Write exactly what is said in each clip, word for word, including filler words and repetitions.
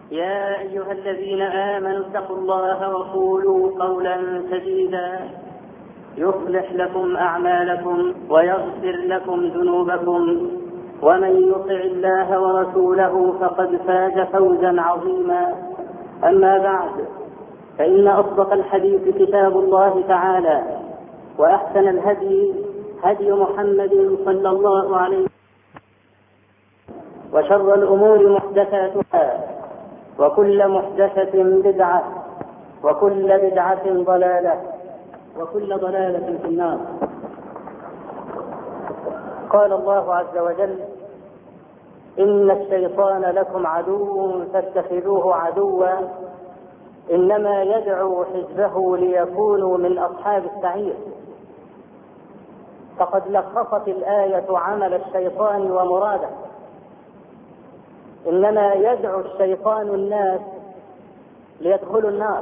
يا أيها الذين آمنوا اتقوا الله وقولوا قولا سديدا يصلح لكم أعمالكم ويغفر لكم ذنوبكم، ومن يطع الله ورسوله فقد فاز فوزا عظيما. أما بعد، فإن أصدق الحديث كتاب الله تعالى، وأحسن الهدي هدي محمد صلى الله عليه وسلم، وشر الأمور محدثاتها، وكل محدثة بدعة، وكل بدعة ضلالة، وكل ضلالة في النار. قال الله عز وجل: إن الشيطان لكم عدو فاتخذوه عدوا إنما يدعو حزبه ليكونوا من أصحاب السعير. فقد لخصت الآية عمل الشيطان ومراده. إنما يدعو الشيطان الناس ليدخلوا النار،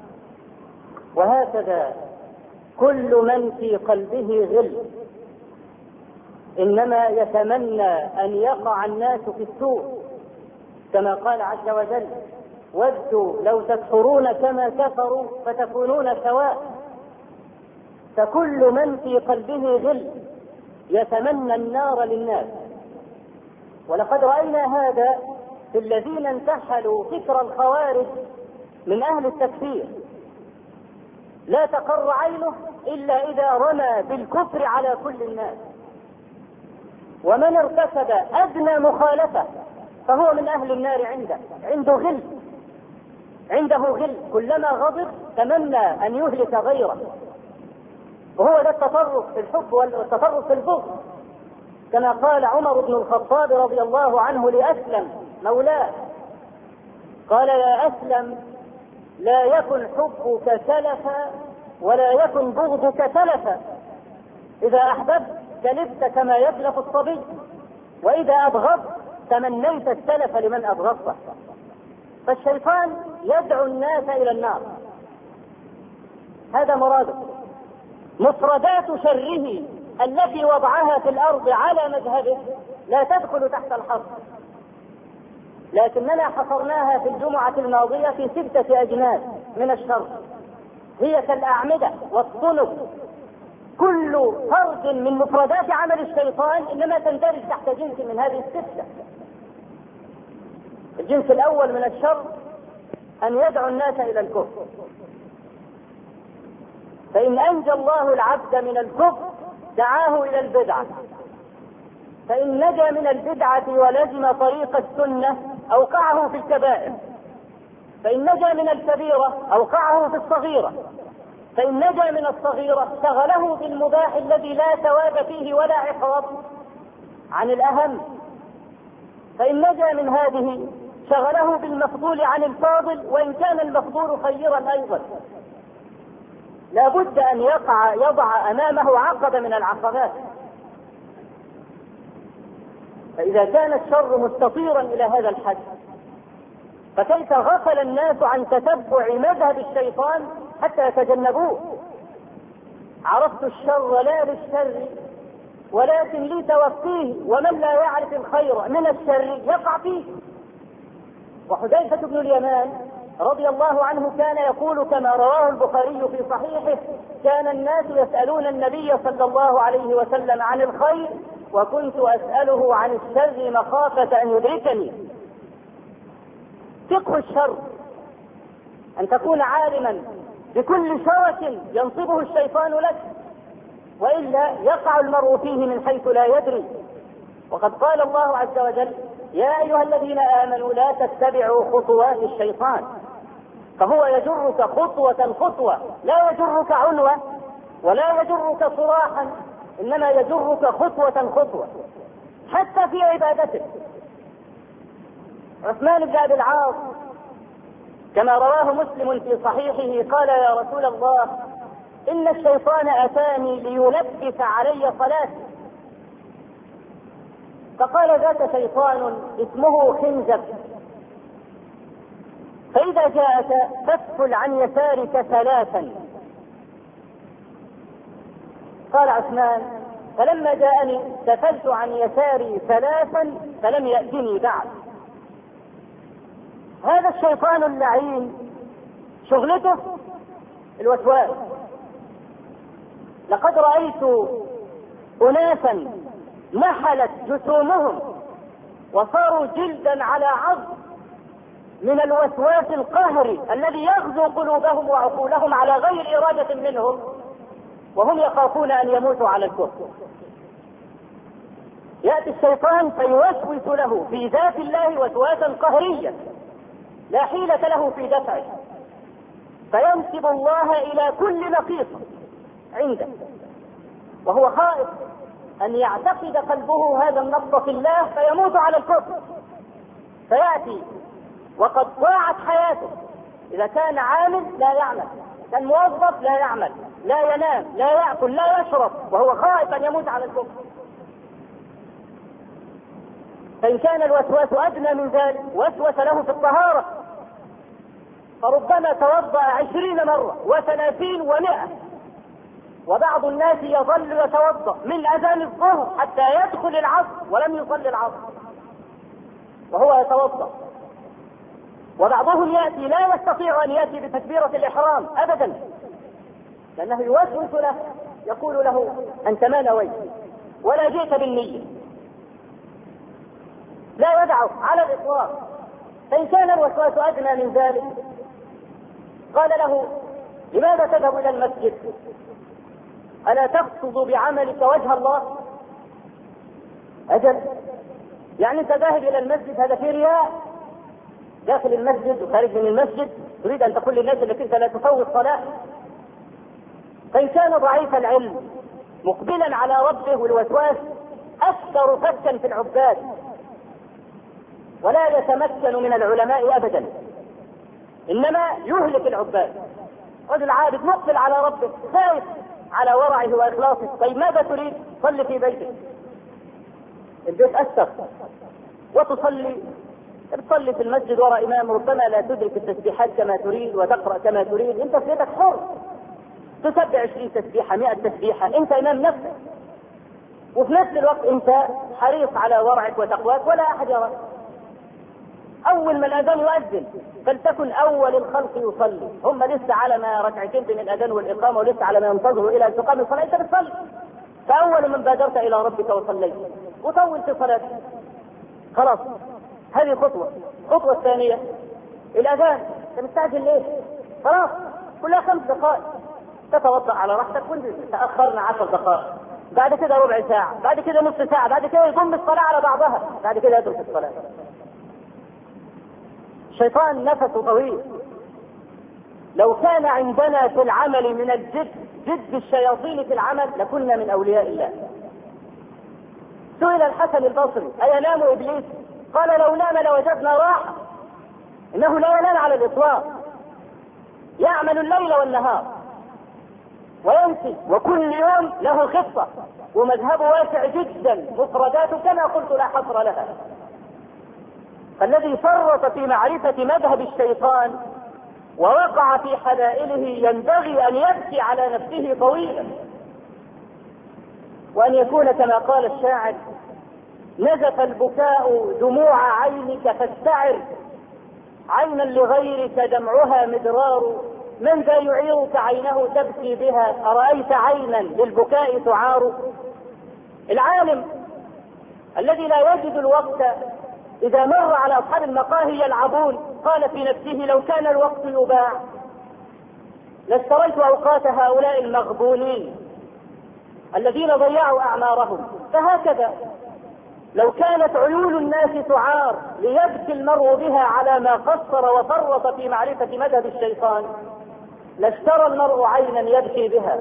وهكذا كل من في قلبه غل إنما يتمنى أن يقع الناس في السوء، كما قال عز وجل: ودوا لو تكفرون كما كفروا فتكونون سواء. فكل من في قلبه غل يتمنى النار للناس. ولقد رأينا هذا في الذين انتحلوا فكر الخوارج من أهل التكفير. لا تقر عينه إلا إذا رمى بالكفر على كل الناس، ومن ارتكب أدنى مخالفة فهو من أهل النار. عنده عنده غل عنده غل كلما غضب تمنى أن يهلك غيره، وهو ده التطرف في الحب والتطرف في البغض، كما قال عمر بن الخطاب رضي الله عنه لأسلم مولاه: قال: يا أسلم، لا يكن حبك سلفا ولا يكن بغضك تلفا. إذا أحببت تلفت كما يتلف الصبي، وإذا أبغضت تمنيت التلف لمن أبغضته. فالشيطان يدعو الناس إلى النار، هذا مراده. مفردات شره التي وضعها في الأرض على مذهبه لا تدخل تحت الحصر، لكننا حصرناها في الجمعة الماضية في ستة أجناس من الشر، هي كالأعمدة والصلب. كل فرد من مفردات عمل الشيطان إنما تندرج تحت جنس من هذه الستة. الجنس الأول من الشر أن يدعو الناس إلى الكفر، فإن أنجى الله العبد من الكفر دعاه إلى البدعة، فإن نجا من البدعة ولزم طريق السنة أوقعه في الكبائر، فإن نجا من الكبيرة أوقعه في الصغيرة، فإن نجا من الصغيرة شغله بالمباح الذي لا ثواب فيه ولا عقاب عن الأهم، فإن نجا من هذه شغله بالمفضول عن الفاضل وإن كان المفضول خيرا أيضا. لا بد أن يقع يضع أمامه عقبة من العقبات. فإذا كان الشر مستطيرا إلى هذا الحد، فكيف غفل الناس عن تتبع مذهب الشيطان حتى يتجنبوه؟ عرفت الشر لا للشر ولكن لتوقيه، ومن لا يعرف الخير من الشر يقع فيه. وحذيفة بن اليمان رضي الله عنه كان يقول كما رواه البخاري في صحيحه: كان الناس يسألون النبي صلى الله عليه وسلم عن الخير وكنت أسأله عن الشر مخافة أن يدركني. فقه الشر أن تكون عالما بكل شرك ينصبه الشيطان لك، وإلا يقع المرء فيه من حيث لا يدري. وقد قال الله عز وجل: يا أيها الذين آمنوا لا تتبعوا خطوات الشيطان، فهو يجرك خطوة خطوة، لا يجرك عنوة ولا يجرك صراحا، إنما يجرك خطوة خطوة حتى في عبادتك. عثمان بن أبي العاص كما رواه مسلم في صحيحه قال: يا رسول الله، إن الشيطان أتاني ليلبس علي صلاتي. فقال: ذاك شيطان اسمه خنزب، فإذا جاءك فاسفل عن يسارك ثلاثا. قال عثمان: فلما جاءني سفلت عن يساري ثلاثا فلم يأتني بعد. هذا الشيطان اللعين شغلته الوسواس. لقد رأيت أناسا نحلت جسومهم وصاروا جلدا على عظم من الوسواس القهري الذي يغزو قلوبهم وعقولهم على غير إرادة منهم، وهم يخافون أن يموتوا على الكفر. يأتي الشيطان فيوسوس له في ذات الله وسواسا قهريا لا حيلة له في دفعه، فينسب الله إلى كل نقيصة عنده، وهو خائف أن يعتقد قلبه هذا النقص في الله فيموت على الكفر. فيأتي وقد ضاعت حياته، إذا كان عامل لا يعمل، كان موظف لا يعمل، لا ينام، لا يأكل، لا يشرب، وهو خائف أن يموت على الكفر. فإن كان الوسواس أدنى من ذلك وسوس له في الطهارة، فربما توضأ عشرين مرة وثلاثين ومئة، وبعض الناس يظل يتوضأ من أذان الظهر حتى يدخل العصر ولم يصلي العصر وهو يتوضأ. وبعضهم يأتي لا يستطيع أن يأتي بتكبيرة الإحرام أبدا، لأنه يوسوس له، يقول له أنت ما نويت ولا جئت بالنية، لا يدعه على الإطلاق. فإن كان الوسواس أدنى من ذلك قال له لماذا تذهب إلى المسجد؟ ألا تقصد بعملك وجه الله؟ أجل، يعني أنت ذاهب إلى المسجد هذا في رياء، داخل المسجد وخارج من المسجد تريد أن تقول للناس أنك أنت لا تفوت صلاة. فإن كان ضعيف العلم مقبلا على ربه والوسواس أكثر فكا في العباد ولا يتمكن من العلماء أبدا، إنما يهلك العباد. رجل عابد مقبل على ربه خايف على ورعه وإخلاصه، طيب ماذا تريد؟ صلي في بيتك، البيت أستر، وتصلي تصلي في المسجد وراء إمام ربما لا تدرك التسبيحات كما تريد وتقرأ كما تريد، أنت في بيتك حر تسبح عشرين تسبيحة مئة تسبيحة، أنت إمام نفسك، وفي نفس الوقت أنت حريص على ورعك وتقواك ولا أحد يراك. أول ما الأذان يؤذن فلتكن أول الخلق يصلي، هم لسه على ما ركعتين بين الأذان والإقامة ولسه على ما ينتظروا إلى أن تقام الصلاة، أنت بتصلي، فأول من بادرت إلى ربك وصليت وطول في صلاتك. خلاص هذه خطوة. الخطوة الثانية الأذان، أنت مستعجل ليه؟ خلاص كلها خمس دقائق، تتوضأ على راحتك وانت تأخرنا عشر دقائق، بعد كده ربع ساعة، بعد كده نصف ساعة، بعد كده يقوم بالصلاة على بعضها، بعد كده يدرك الصلاة. الشيطان نفسه طويل. لو كان عندنا في العمل من الجد جد الشياطين في العمل لكنا من أولياء الله. سئل الحسن البصري أينام إبليس؟ قال لو نام لوجدنا راحة، إنه لا ينام على الإطلاق، يعمل الليل والنهار ويمشي، وكل يوم له خطة ومذهب واسع جدا، مفرداته كما قلت لا حصر لها. فالذي فرط في معرفة مذهب الشيطان ووقع في حلائله ينبغي أن يبكي على نفسه طويلا، وأن يكون كما قال الشاعر نزف البكاء دموع عينك فاستعر، عينا لغيرك دمعها مدرار، من ذا يعيرك عينه تبكي بها، أرأيت عينا للبكاء تعار. العالم الذي لا يجد الوقت إذا مر على أصحاب المقاهي يلعبون قال في نفسه لو كان الوقت يباع لاشتريت أوقات هؤلاء المغبونين الذين ضيعوا أعمارهم. فهكذا لو كانت عيون الناس تعار ليبكي المرء بها على ما قصر وفرط في معرفة مذهب الشيطان لاشترى المرء عينا يبكي بها.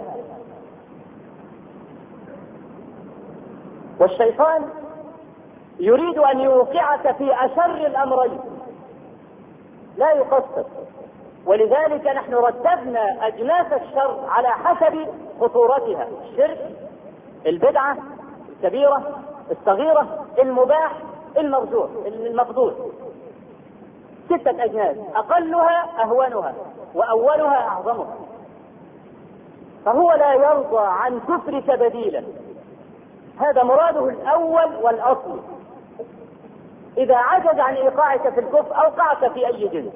والشيطان يريد أن يوقعك في أشر الأمرين لا يقصر، ولذلك نحن رتبنا أجناس الشر على حسب خطورتها: الشرك، البدعة الكبيرة، الصغيرة، المباح، المرجوح، المفضول. ستة أجناس، أقلها أهونها وأولها أعظمها. فهو لا يرضى عن كفرك بديلا، هذا مراده الأول والأصل. إذا عجز عن إيقاعك في الكفر أوقعك في أي جنس.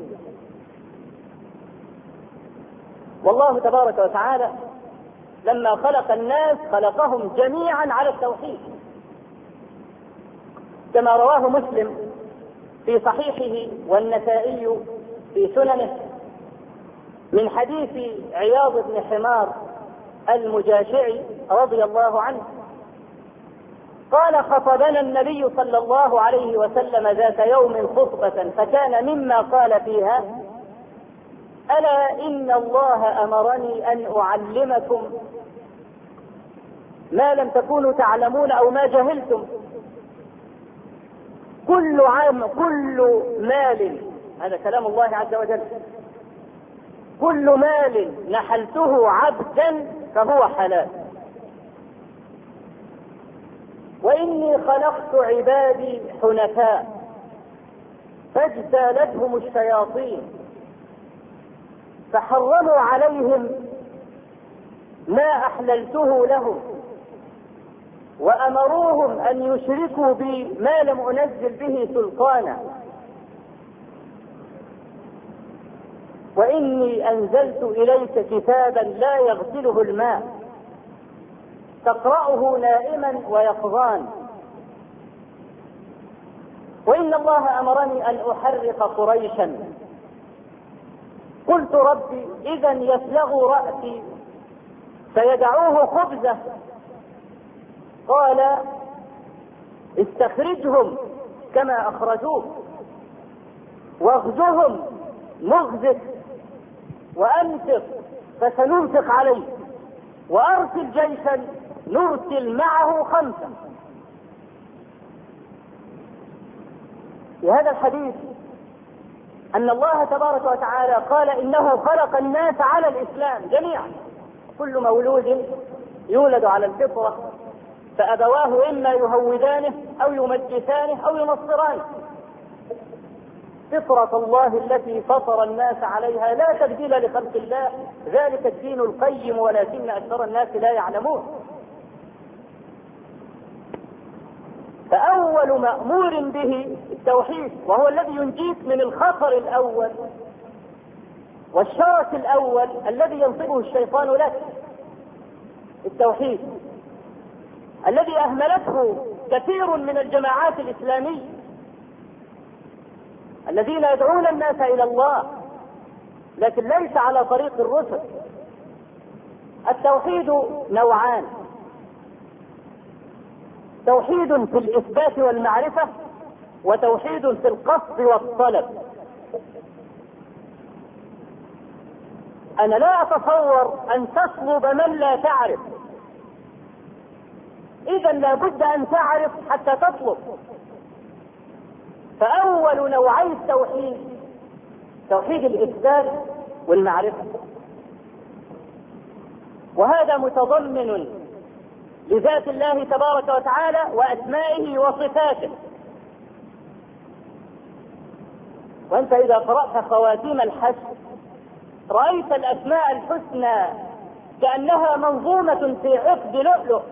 والله تبارك وتعالى لما خلق الناس خلقهم جميعا على التوحيد، كما رواه مسلم في صحيحه والنسائي في سننه من حديث عياض بن حمار المجاشعي رضي الله عنه قال: خطبنا النبي صلى الله عليه وسلم ذات يوم خطبة فكان مما قال فيها: ألا إن الله أمرني أن أعلمكم ما لم تكونوا تعلمون أو ما جهلتم. كل عام كل مال، هذا كلام الله عز وجل، كل مال نحلته عبدا فهو حلال، وإني خلقت عبادي حنفاء فاجتالتهم الشياطين فحرموا عليهم ما أحللته لهم وأمروهم أن يشركوا بي ما لم أنزل به سلطانا، وإني أنزلت إليك كتابا لا يغسله الماء تقرأه نائما ويقظان، وإن الله أمرني أن أحرق قريشا. قلت: ربي إذا يسلغ رأسي فيدعوه خبزة. قال: استخرجهم كما أخرجوك واغزهم مغزك وأنفق فسننفق عليه وأرسل جيشا نرسل معه خمسة. في هذا الحديث أن الله تبارك وتعالى قال إنه خلق الناس على الإسلام جميعا، كل مولود يولد على الفطرة فأبواه إما يهودانه أو يمجسانه أو ينصرانه. فطرة الله التي فطر الناس عليها لا تبديل لخلق الله، ذلك الدين القيم ولكن أكثر الناس لا يعلمون. فأول مأمور به التوحيد، وهو الذي ينجيك من الخطر الأول والشرك الأول الذي ينصبه الشيطان لك. التوحيد الذي أهملته كثير من الجماعات الإسلامية الذين يدعون الناس إلى الله لكن ليس على طريق الرسل. التوحيد نوعان: توحيد في الإثبات والمعرفة، وتوحيد في القصد والطلب. أنا لا أتصور أن تطلب من لا تعرف، إذا لابد أن تعرف حتى تطلب. فأول نوعي التوحيد توحيد الإثبات والمعرفة، وهذا متضمن لذات الله تبارك وتعالى وأسمائه وصفاته. وأنت إذا قرأت خواتيم الحج رأيت الأسماء الحسنى كأنها منظومة في عقد لؤلؤ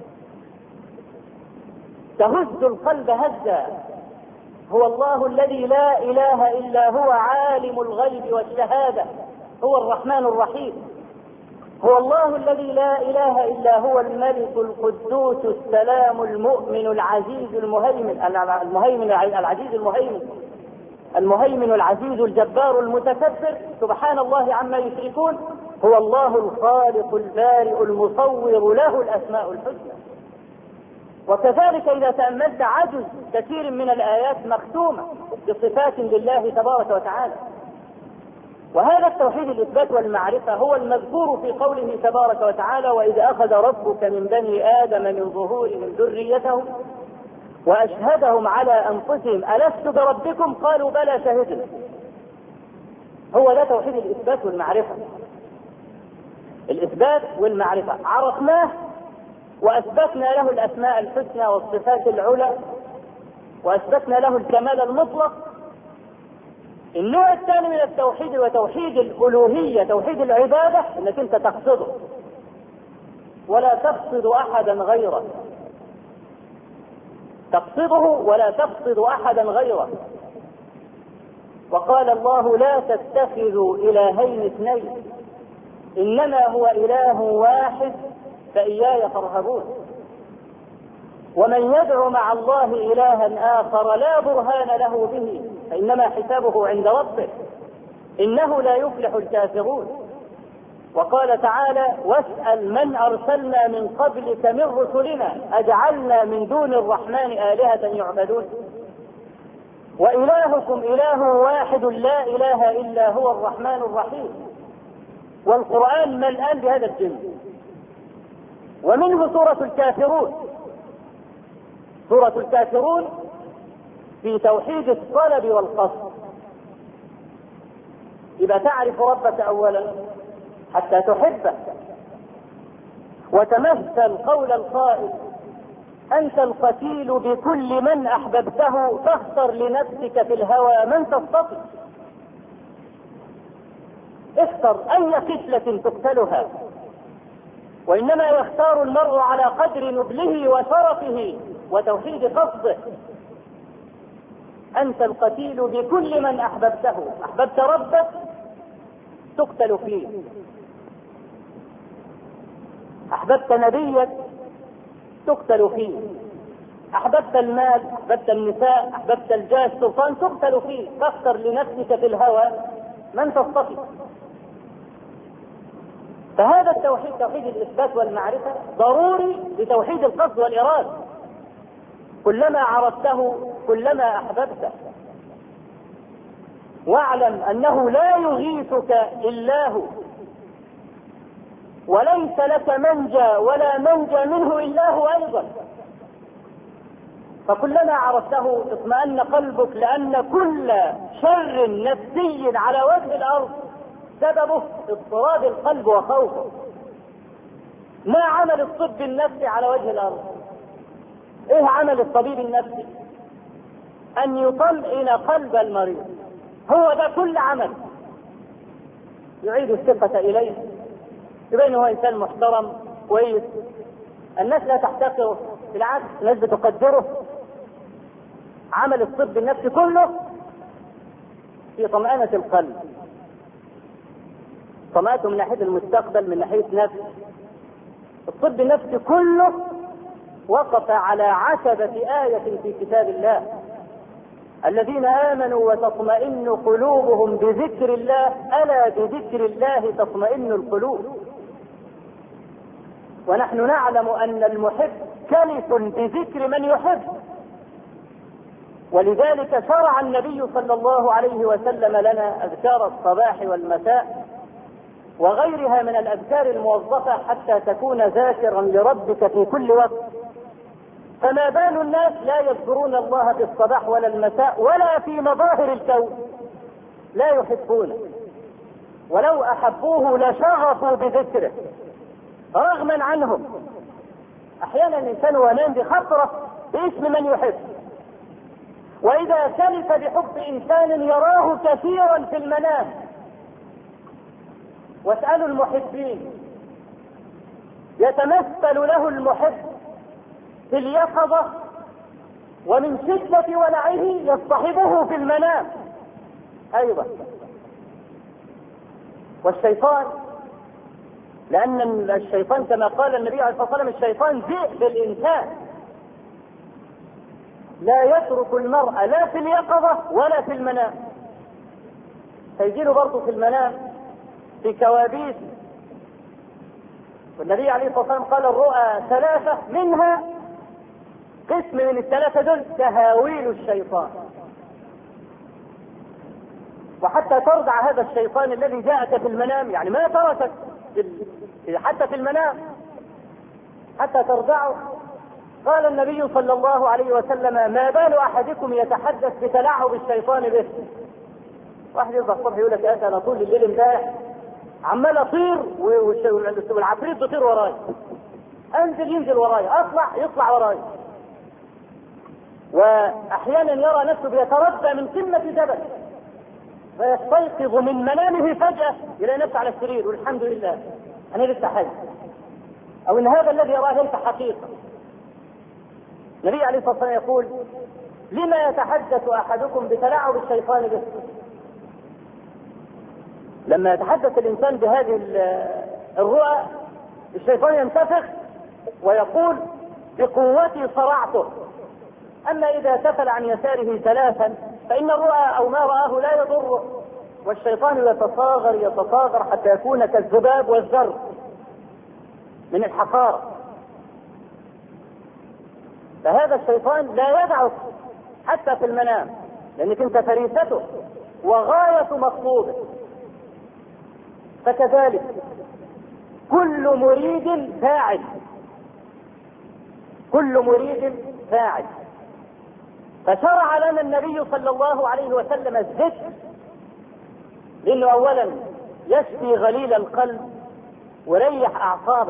تهز القلب هزا. هو الله الذي لا إله إلا هو عالم الغيب والشهادة، هو الرحمن الرحيم. هو الله الذي لا إله إلا هو الملك القدوس السلام المؤمن العزيز المهيمن المهيمن العزيز المهيمن المهيمن العزيز الجبار المتكبر، سبحان الله عما يشركون. هو الله الخالق البارئ المصور، له الأسماء الحسنى. وكذلك إذا تأملت عجز كثير من الآيات مختومة بصفات لله تبارك وتعالى. وهذا التوحيد الإثبات والمعرفة هو المذكور في قوله تبارك وتعالى: وإذ أخذ ربك من بني آدم من ظهورهم ذريتهم وأشهدهم على أنفسهم ألست بربكم قالوا بلى شهدنا. هو ده توحيد الإثبات والمعرفة. الإثبات والمعرفة عرفناه وأثبتنا له الأسماء الحسنى والصفات العلى وأثبتنا له الكمال المطلق. النوع الثاني من التوحيد وتوحيد الألوهية، توحيد العبادة، انك انت تقصده ولا تقصد احدا غيره، تقصده ولا تقصد أحدا غيره. وقال الله لا تتخذوا إلهين اثنين إنما هو إله واحد فإياي فارهبون. ومن يدعو مع الله إلها آخر لا برهان له به فإنما حسابه عند ربه إنه لا يفلح الكافرون. وقال تعالى واسأل من أرسلنا من قبلك من رسلنا أجعلنا من دون الرحمن آلهة يعبدون وإلهكم إله واحد لا إله إلا هو الرحمن الرحيم. والقرآن ملآن بهذا الجنس. ومنه سورة الكافرون. سورة الكافرون في توحيد الطلب والقصد. إذا تعرف ربك أولا حتى تحبه، وتمثل قول القائل أنت القتيل بكل من أحببته فاختر لنفسك في الهوى من تستطيع. اختر أي قتلة تقتلها، وإنما يختار المرء على قدر نبله وشرفه وتوحيد قصده. أنت القتيل بكل من أحببته، أحببت ربك تقتل فيه، أحببت نبيك تقتل فيه، أحببت المال، أحببت النساء، أحببت الجاه السلطان تقتل فيه. فاختر لنفسك في الهوى من تستطيع. فهذا التوحيد توحيد الإثبات والمعرفة ضروري لتوحيد القصد والإرادة. كلما عرفته كلما أحببته. واعلم أنه لا يغيثك إلا هو، وليس لك منجى ولا منجى منه إلا هو أيضا. فكلما عرفته اطمأن قلبك، لأن كل شر نفسي على وجه الأرض سببه اضطراب القلب وخوفه. ما عمل الطب النفسي على وجه الأرض؟ ايه عمل الطبيب النفسي؟ أن يطمئن قلب المريض. هو ده كل عمل. يعيد الثقة إليه، يبين هو إنسان محترم كويس، الناس لا تحتقره، بالعكس الناس بتقدره. عمل الطب النفسي كله في طمأنة القلب، طمأنته من ناحية المستقبل، من ناحية نفس. الطب النفسي كله وقف على عتبة آية في كتاب الله: الذين آمنوا وتطمئن قلوبهم بذكر الله، ألا بذكر الله تطمئن القلوب. ونحن نعلم أن المحب كلف بذكر من يحب، ولذلك شرع النبي صلى الله عليه وسلم لنا أذكار الصباح والمساء وغيرها من الأذكار الموظفة حتى تكون ذاكرا لربك في كل وقت. فما بال الناس لا يذكرون الله في الصباح ولا المساء ولا في مظاهر الكون، لا يحبونه، ولو أحبوه لشغفوا بذكره رغما عنهم. أحيانا الإنسان وينام بخطرة باسم من يحب، وإذا كلف بحب إنسان يراه كثيرا في المنام. واسألوا المحبين، يتمثل له المحب في اليقظة، ومن شدة ولعه يصطحبه في المنام أيضا. والشيطان، لأن الشيطان كما قال النبي عليه الصلاة والسلام الشيطان ذئب الإنسان، لا يترك المرء لا في اليقظة ولا في المنام. فيجيله برضه في المنام في كوابيس. والنبي عليه الصلاة والسلام قال الرؤى ثلاثة، منها قسم من الثلاثة دول تهاويل الشيطان. وحتى ترضع هذا الشيطان الذي جاءك في المنام، يعني ما تركك حتى في المنام حتى ترضعه. قال النبي صلى الله عليه وسلم: ما بال أحدكم يتحدث بتلاعب الشيطان به. واحد يصبح الصبح يقول لك يا انا طول الليل امبارح عمال اطير والعفريت بيطير وراي، انزل ينزل وراي، اطلع يطلع وراي. واحيانا يرى نفسه بيتردى من قمة جبل فيستيقظ من منامه فجأة يلاقي نفسه على السرير والحمد لله انا لسه حي، او ان هذا الذي يراه ليس حقيقة. النبي عليه الصلاة والسلام يقول: لما يتحدث أحدكم بتلاعب الشيطان به؟ لما يتحدث الإنسان بهذه الرؤى الشيطان ينتفخ ويقول: بقوتي صرعته. أما إذا تفل عن يساره ثلاثا فإن الرؤى أو ما رآه لا يضره، والشيطان يتصاغر يتصاغر حتى يكون كالذباب والذر من الحقارة. فهذا الشيطان لا يدعك حتى في المنام، لأنك أنت فريسته وغاية مطلوبه. فكذلك كل مريد فاعل، كل مريد فاعل. فشرع لنا النبي صلى الله عليه وسلم الذكر، لأنه أولا يشفي غليل القلب ويريح أعصابه.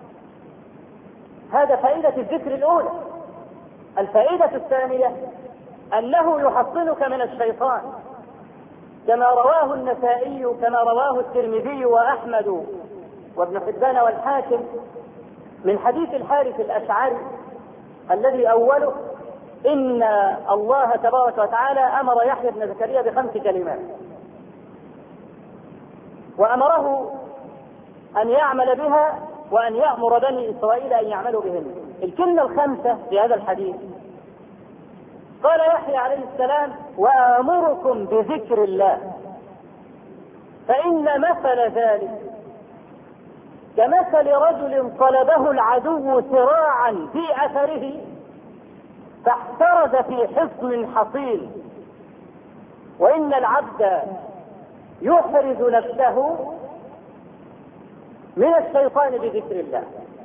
هذا فائدة الذكر الأولى. الفائدة الثانية أنه يحصنك من الشيطان، كما رواه النسائي كما رواه الترمذي وأحمد وابن حبان والحاكم من حديث الحارث الأشعري الذي أوله: إن الله تبارك وتعالى أمر يحيى بن زكريا بخمس كلمات، وأمره أن يعمل بها وأن يأمر بني إسرائيل أن يعملوا بهن. الكلمة الخمسة في هذا الحديث قال يحيى عليه السلام: وآمركم بذكر الله، فإن مثل ذلك كمثل رجل طلبه العدو سراعا في أثره فاحترز في حصن حصين، وإن العبد يحرز نفسه من الشيطان بذكر الله.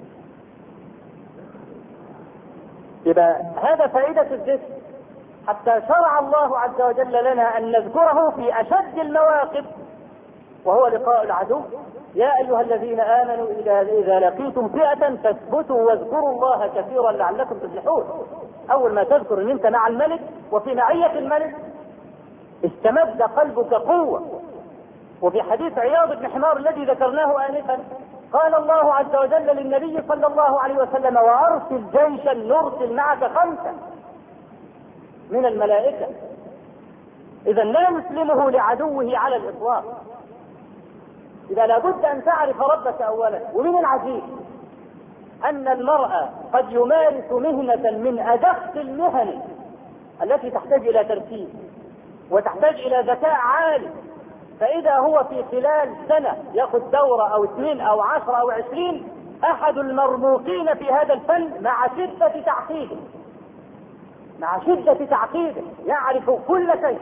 يبقى هذا فائدة الذكر، حتى شرع الله عز وجل لنا أن نذكره في أشد المواقف وهو لقاء العدو. يا أيها الذين آمنوا إذا لقيتم فئة فاثبتوا واذكروا الله كثيرا لعلكم تفلحون. أول ما تذكر أن أنت مع الملك وفي معية الملك استمد قلبك قوة. وفي حديث عياض بن حمار الذي ذكرناه آنفا قال الله عز وجل للنبي صلى الله عليه وسلم: وأرسل جيشا نرسل معك خمسة من الملائكة. إذا لا نسلمه لعدوه على الإطلاق. إذا لابد أن تعرف ربك أولا. ومن العجيب أن المرأة قد يمارس مهنة من أدق المهن التي تحتاج إلى تركيز وتحتاج إلى ذكاء عالي، فإذا هو في خلال سنة يأخذ دورة أو اثنين أو عشر أو عشرين أحد المرموقين في هذا الفن مع شدة تعقيده مع شدة تعقيده يعرف كل شيء.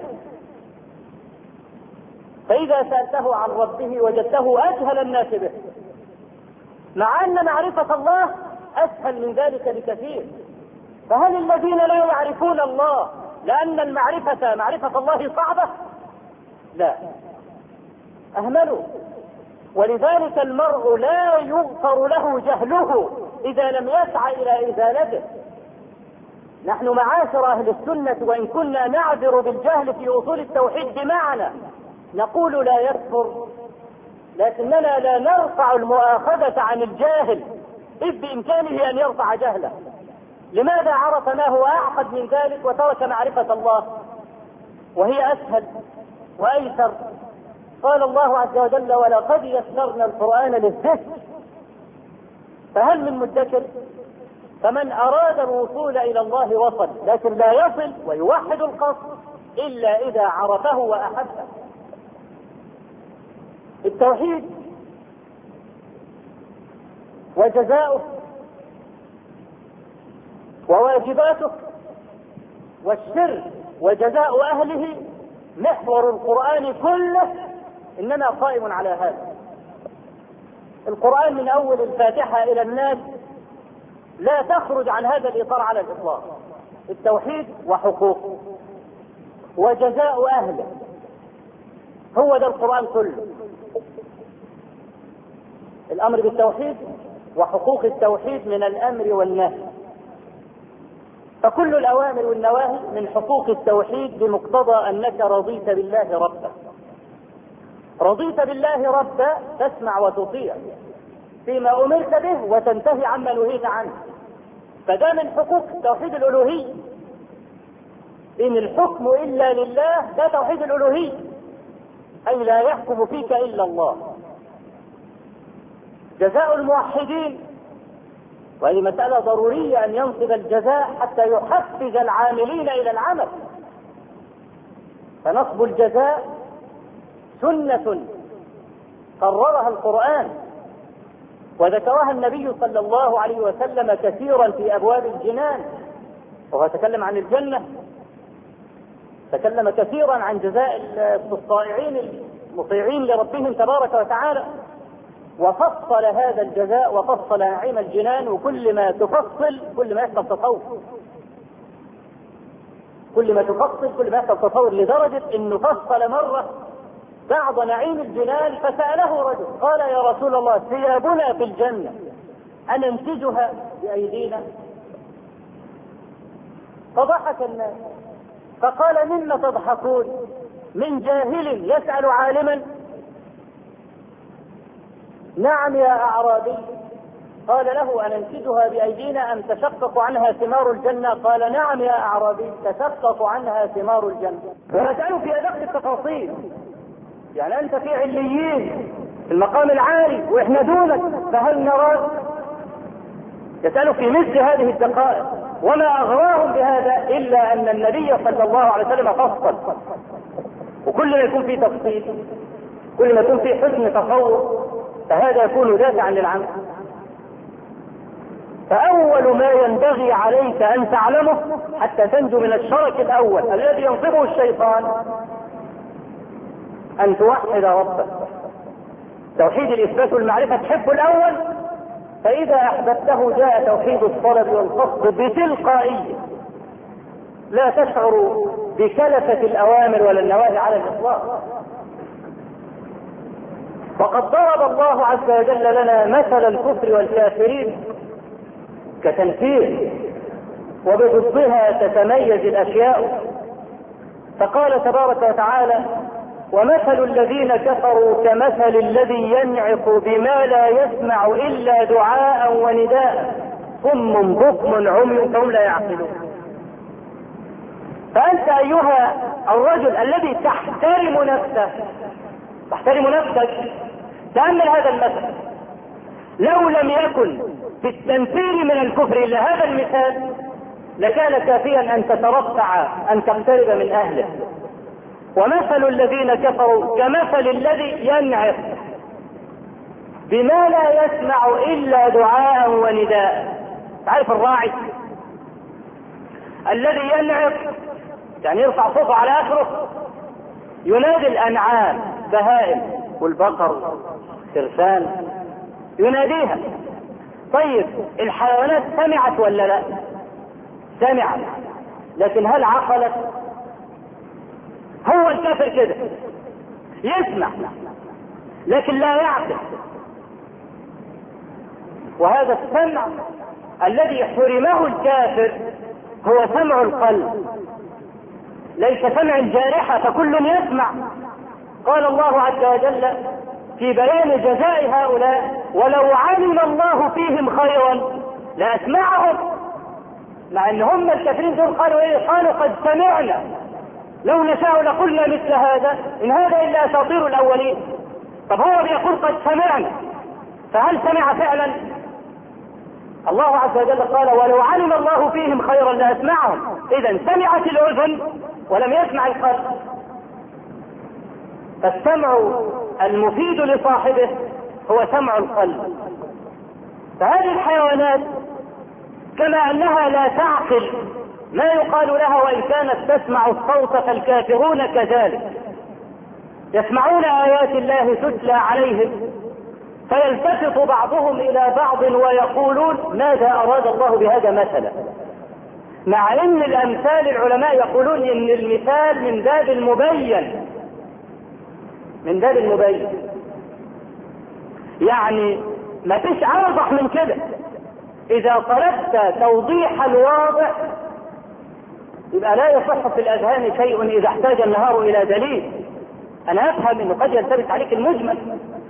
فإذا سألته عن ربه وجدته أجهل الناس به، مع أن معرفة الله أسهل من ذلك بكثير. فهل الذين لا يعرفون الله لأن المعرفة معرفة الله صعبة؟ لا، أهملوا. ولذلك المرء لا يغفر له جهله إذا لم يسعى إلى إزالته. نحن معاشر أهل السنة وإن كنا نعذر بالجهل في أصول التوحيد بمعنى نقول لا يكفر، لكننا لا نرفع المؤاخذة عن الجاهل إذ بإمكانه أن يرفع جهله. لماذا عرف ما هو أعقد من ذلك وترك معرفة الله وهي أسهل وأيسر؟ قال الله عز وجل: ولقد يسرنا القرآن للذكر فهل من مدكر؟ فمن أراد الوصول إلى الله وصل، لكن لا يصل ويوحد القصد إلا إذا عرفه وأحبه. التوحيد وجزاؤه وواجباته والشر وجزاء أهله محور القرآن كله إنما قائم على هذا. القرآن من أول الفاتحة إلى الناس لا تخرج عن هذا الإطار على الإطلاق. التوحيد وحقوقه وجزاء أهله، هو ده القرآن كله. الأمر بالتوحيد وحقوق التوحيد من الأمر والنهي. فكل الأوامر والنواهي من حقوق التوحيد بمقتضى أنك رضيت بالله ربا. رضيت بالله ربا تسمع وتطيع فيما أمرت به وتنتهي عما نهيت عنه. فده من حقوق توحيد الألوهية، إن الحكم إلا لله، ده توحيد الألوهية، أي لا يحكم فيك إلا الله. جزاء الموحدين، وهي مسألة ضرورية أن ينصب الجزاء حتى يحفز العاملين إلى العمل. فنصب الجزاء سنة قررها القرآن وذكرها النبي صلى الله عليه وسلم كثيرا في أبواب الجنان، وهو تكلم عن الجنة، تكلم كثيرا عن جزاء الطائعين المطيعين لربهم تبارك وتعالى، وفصل هذا الجزاء وفصل نعيم الجنان. وكل ما تفصل كل ما يحصل تطور، كل ما تفصل كل ما يحصل تطور، لدرجة انه فصل مرة بعض نعيم الجنان فسأله رجل قال: يا رسول الله، ثيابنا في الجنة أننتجها بأيدينا؟ فضحك الناس فقال: مما تضحكون؟ من جاهل يسأل عالما؟ نعم يا أعرابي. قال له: أننتجها بأيدينا أم تشقق عنها ثمار الجنة؟ قال: نعم يا أعرابي، تشقق عنها ثمار الجنة. ونسأله في أدق التفاصيل، يعني أنت في عليين في المقام العالي وإحنا دونك، فهل نراك؟ يسأله في مثل هذه الدقائق. وما أغراهم بهذا إلا أن النبي صلى الله عليه وسلم فصل، وكل ما يكون في تفصيل، كل ما يكون في حسن تصور، فهذا يكون دافعا للعمل. فأول ما ينبغي عليك أن تعلمه حتى تنجو من الشرك الأول الذي ينصبه الشيطان أن توحد ربك. توحيد الإثبات والمعرفة تحب الأول، فإذا أحببته جاء توحيد الطلب والقصد بتلقائية، لا تشعر بكلفة الأوامر ولا النواهي على الإطلاق. وقد ضرب الله عز وجل لنا مثل الكفر والكافرين كتنفيذ، وبضدها تتميز الأشياء. فقال تبارك وتعالى: ومثل الذين كفروا كمثل الذي ينعق بما لا يسمع إلا دعاء ونداء صم بكم عمي فهم لا يعقلون. فأنت أيها الرجل الذي تحترم نفسك، تحترم نفسك، تأمل هذا المثل. لو لم يكن في التنفير من الكفر إلا هذا المثال لكان كافيا أن تترفع، أن تقترب من أهله. ومثل الذين كفروا كمثل الذي ينعق بما لا يسمع إلا دعاء ونداء. تعرف الراعي الذي ينعق يعني يرفع صوته على آخره، ينادي الأنعام، بهائم والبقر خرفان، يناديها. طيب الحيوانات سمعت ولا لا؟ سمعت، لكن هل عقلت؟ هو الكافر كده يسمع لكن لا يعقل. وهذا السمع الذي حرمه الكافر هو سمع القلب، ليس سمع الجارحة، فكل يسمع. قال الله عز وجل في بيان جزاء هؤلاء: ولو علم الله فيهم خيرا لأسمعهم. مع ان هم الكافرين دول قالوا ايه؟ قالوا قد سمعنا لو نشاء لقلنا مثل هذا ان هذا الا اساطير الاولين. طب هو بيقول قد سمعنا، فهل سمع فعلا؟ الله عز وجل قال: ولو علم الله فيهم خيرا لأسمعهم. اذا سمعت الاذن ولم يسمع القلب. فالسمع المفيد لصاحبه هو سمع القلب. فهذه الحيوانات كما انها لا تعقل ما يقال لها وان كانت تسمع الصوت، فالكافرون كذلك يسمعون آيات الله تتلى عليهم فيلتفت بعضهم الى بعض ويقولون: ماذا اراد الله بهذا مثلا؟ مع ان الامثال العلماء يقولون ان المثال من باب المبين، من باب المبين، يعني ما فيش اوضح من كده. اذا طلبت توضيح الواضح يبقى لا يصح في الاذهان شيء اذا احتاج النهار الى دليل. انا افهم انه قد يلتبس عليك المجمل: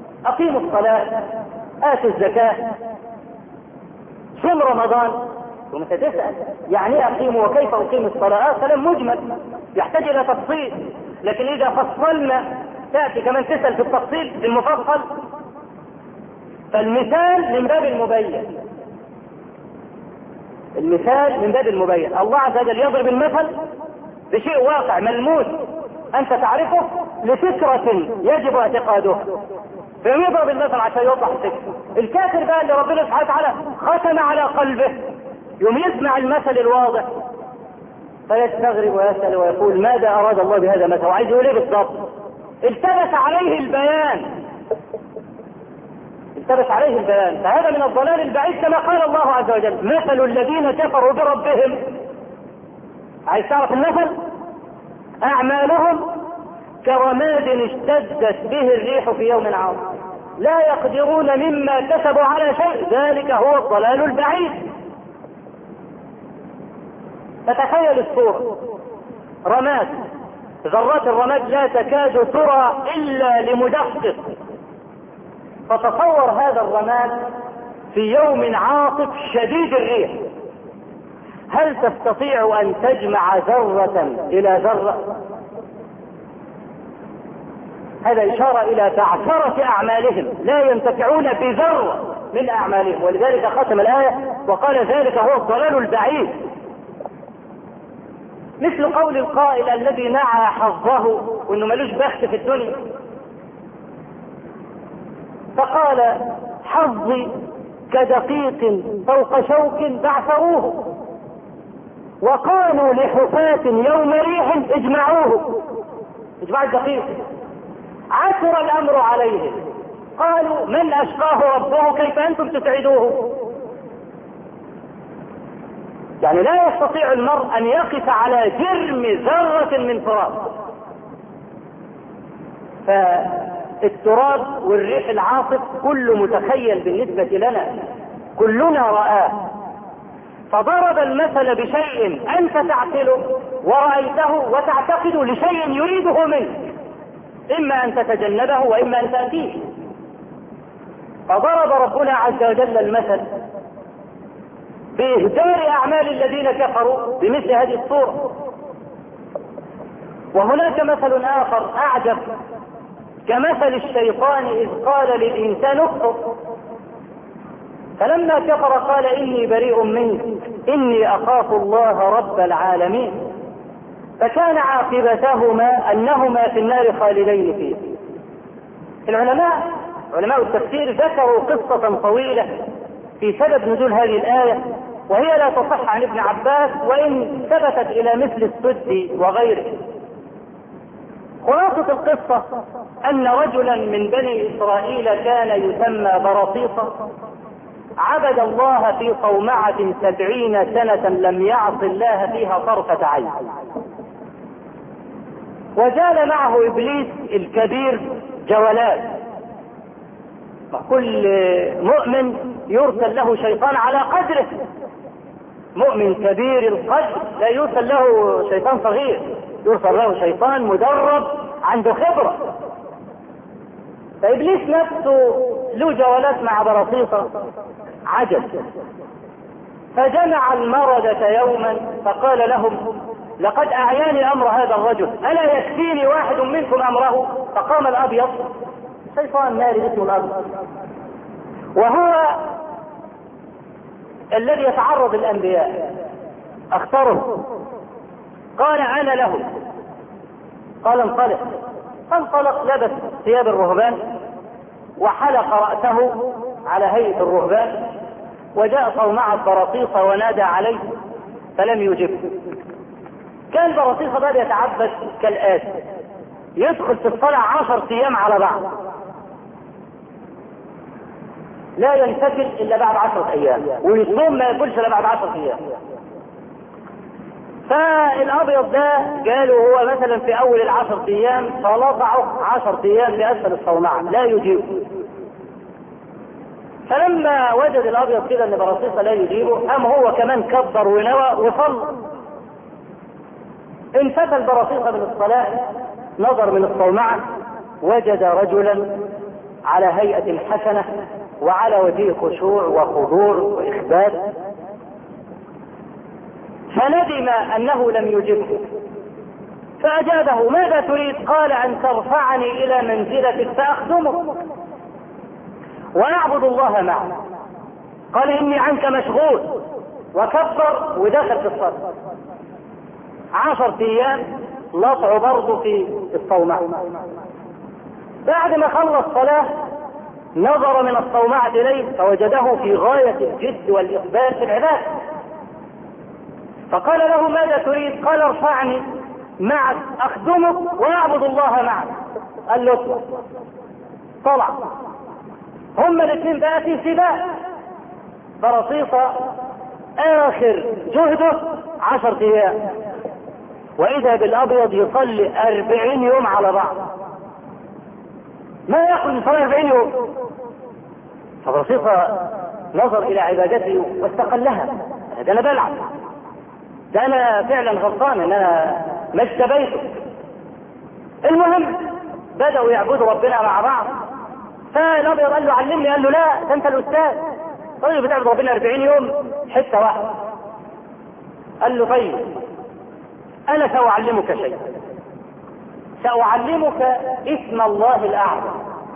اقيموا الصلاة، اتوا الزكاة، صم رمضان، وانت تسأل يعني ايه اقيم وكيف اقيم الصلاة؟ كلام مجمل يحتاج الى تفصيل، لكن اذا فصلنا تأتي كمان تسأل في التفصيل في المفصل. فالمثال من باب المبين، المثال من باب المبين. الله عز وجل يضرب المثل بشيء واقع ملموس انت تعرفه لفكرة يجب اعتقادها، فيضرب المثل عشان يوضح الفكرة. الكافر بقى اللي ربنا سبحانه وتعالى ختم على قلبه يوم يسمع المثل الواضح فيستغرب ويسأل ويقول ماذا اراد الله بهذا المثل، وعايز يقول ايه بالضبط؟ التبس عليه البيان، التبس عليه البيان. فهذا من الضلال البعيد كما قال الله عز وجل مثل الذين كفروا بربهم. عايز تعرف المثل؟ اعمالهم كرماد اشتدت به الريح في يوم عاصف لا يقدرون مما كسبوا على شيء ذلك هو الضلال البعيد. فتخيل الصورة، رماد، ذرات الرماد لا تكاد ترى الا لمدقق، فتصور هذا الرماد في يوم عاصف شديد الريح، هل تستطيع ان تجمع ذرة الى ذرة؟ هذا اشارة الى تعثرة اعمالهم، لا ينتفعون بذرة من اعمالهم، ولذلك ختم الاية وقال ذلك هو الضلال البعيد. مثل قول القائل الذي نعى حظه وانه ملوش بخت في الدنيا، فقال حظي كدقيق فوق شوك بعثروه وقالوا لحفاة يوم ريح اجمعوه. اجمع الدقيق، عثر الامر عليهم قالوا من اشقاه ربه كيف انتم تسعدوه. يعني لا يستطيع المرء ان يقف على جرم ذرة من تراب. فالتراب والريح العاصف كله متخيل بالنسبة لنا، كلنا رآه. فضرب المثل بشيء انت تعقله ورأيته وتعتقد لشيء يريده منك، اما ان تتجنبه واما ان تأتيه. فضرب ربنا عز وجل المثل بإهدار أعمال الذين كفروا بمثل هذه الصورة. وهناك مثل آخر أعجب كمثل الشيطان إذ قال للإنسان اكفر، فلما كفر قال إني بريء منك إني أخاف الله رب العالمين، فكان عاقبتهما أنهما في النار خالدين فيه. العلماء علماء التفسير ذكروا قصة طويلة في سبب نزول هذه الآية، وهي لا تصح عن ابن عباس وإن ثبتت إلى مثل السدي وغيره. خلاصة القصة أن رجلا من بني إسرائيل كان يسمى برصيصة عبد الله في صومعة سبعين سنة لم يعص الله فيها طرفة عين، وجال معه إبليس الكبير جولات. كل مؤمن يرسل له شيطان على قدره، مؤمن كبير القدر لا يرسل له شيطان صغير، يرسل له شيطان مدرب عنده خبرة. فإبليس نفسه له جولات مع برصيصة عجب، فجمع المردة يوما فقال لهم لقد أعياني أمر هذا الرجل ألا يكفيني واحد منكم أمره؟ فقام الأبيض، شيطان ناري اسمه الأبيض، وهو الذي يتعرض الأنبياء، اختاره قال أنا له. قال انطلق، فانطلق لبس ثياب الرهبان وحلق رأسه على هيئة الرهبان، وجاء صومعة برصيصة ونادى عليه فلم يجب. كان برصيصة بقى يتعبد كالآتي: يدخل في الصلاة عشر ايام على بعض، لا ينتكل الا بعد عشرة ايام، ويصوم ما ياكلش الا بعد عشرة ايام. فالابيض ده قالوا هو مثلا في اول العشر ايام فلطعه عشر ايام باسفل الصومعة لا يجيب. فلما وجد الابيض كده ان برصيصة لا يجيبه قام هو كمان كبر ونوى وصلى. انفتل برصيصة من الصلاة، نظر من الصومعة وجد رجلا على هيئة حسنة وعلى وجهه خشوع وخضوع وإخبات. فندم أنه لم يجبه، فأجابه: ماذا تريد؟ قال: أن ترفعني إلى منزلتك فأخدمك وأعبد الله معك. قال: إني عنك مشغول، وكبر ودخل في الصلاة. عشر أيام لطع برضه في الصومعة. بعد ما خلص صلاة نظر من الصومعة إليه فوجده في غاية الجد والإقبال في العبادة، فقال له: ماذا تريد؟ قال: ارفعني معك أخدمك وأعبد الله معك. قال له: طلع. هما الاثنين بقى في سباق. برصيصة آخر جهده عشر أيام، وإذا بالأبيض يصلي أربعين يوم على بعض، ما يأخذ يصلي أربعين يوم. فبرصيصة نظر إلى عبادته واستقلها: ده أنا بلعب، ده أنا فعلا غلطان إن أنا ما اجتبيته. المهم بدأوا يعبدوا ربنا مع بعض. فالأبيض قال له: علمني. قال له: لا، ده أنت الأستاذ. طيب بتعبد ربنا أربعين يوم حتة واحدة. قال له: طيب أنا سأعلمك شيء، سأعلمك اسم الله الأعظم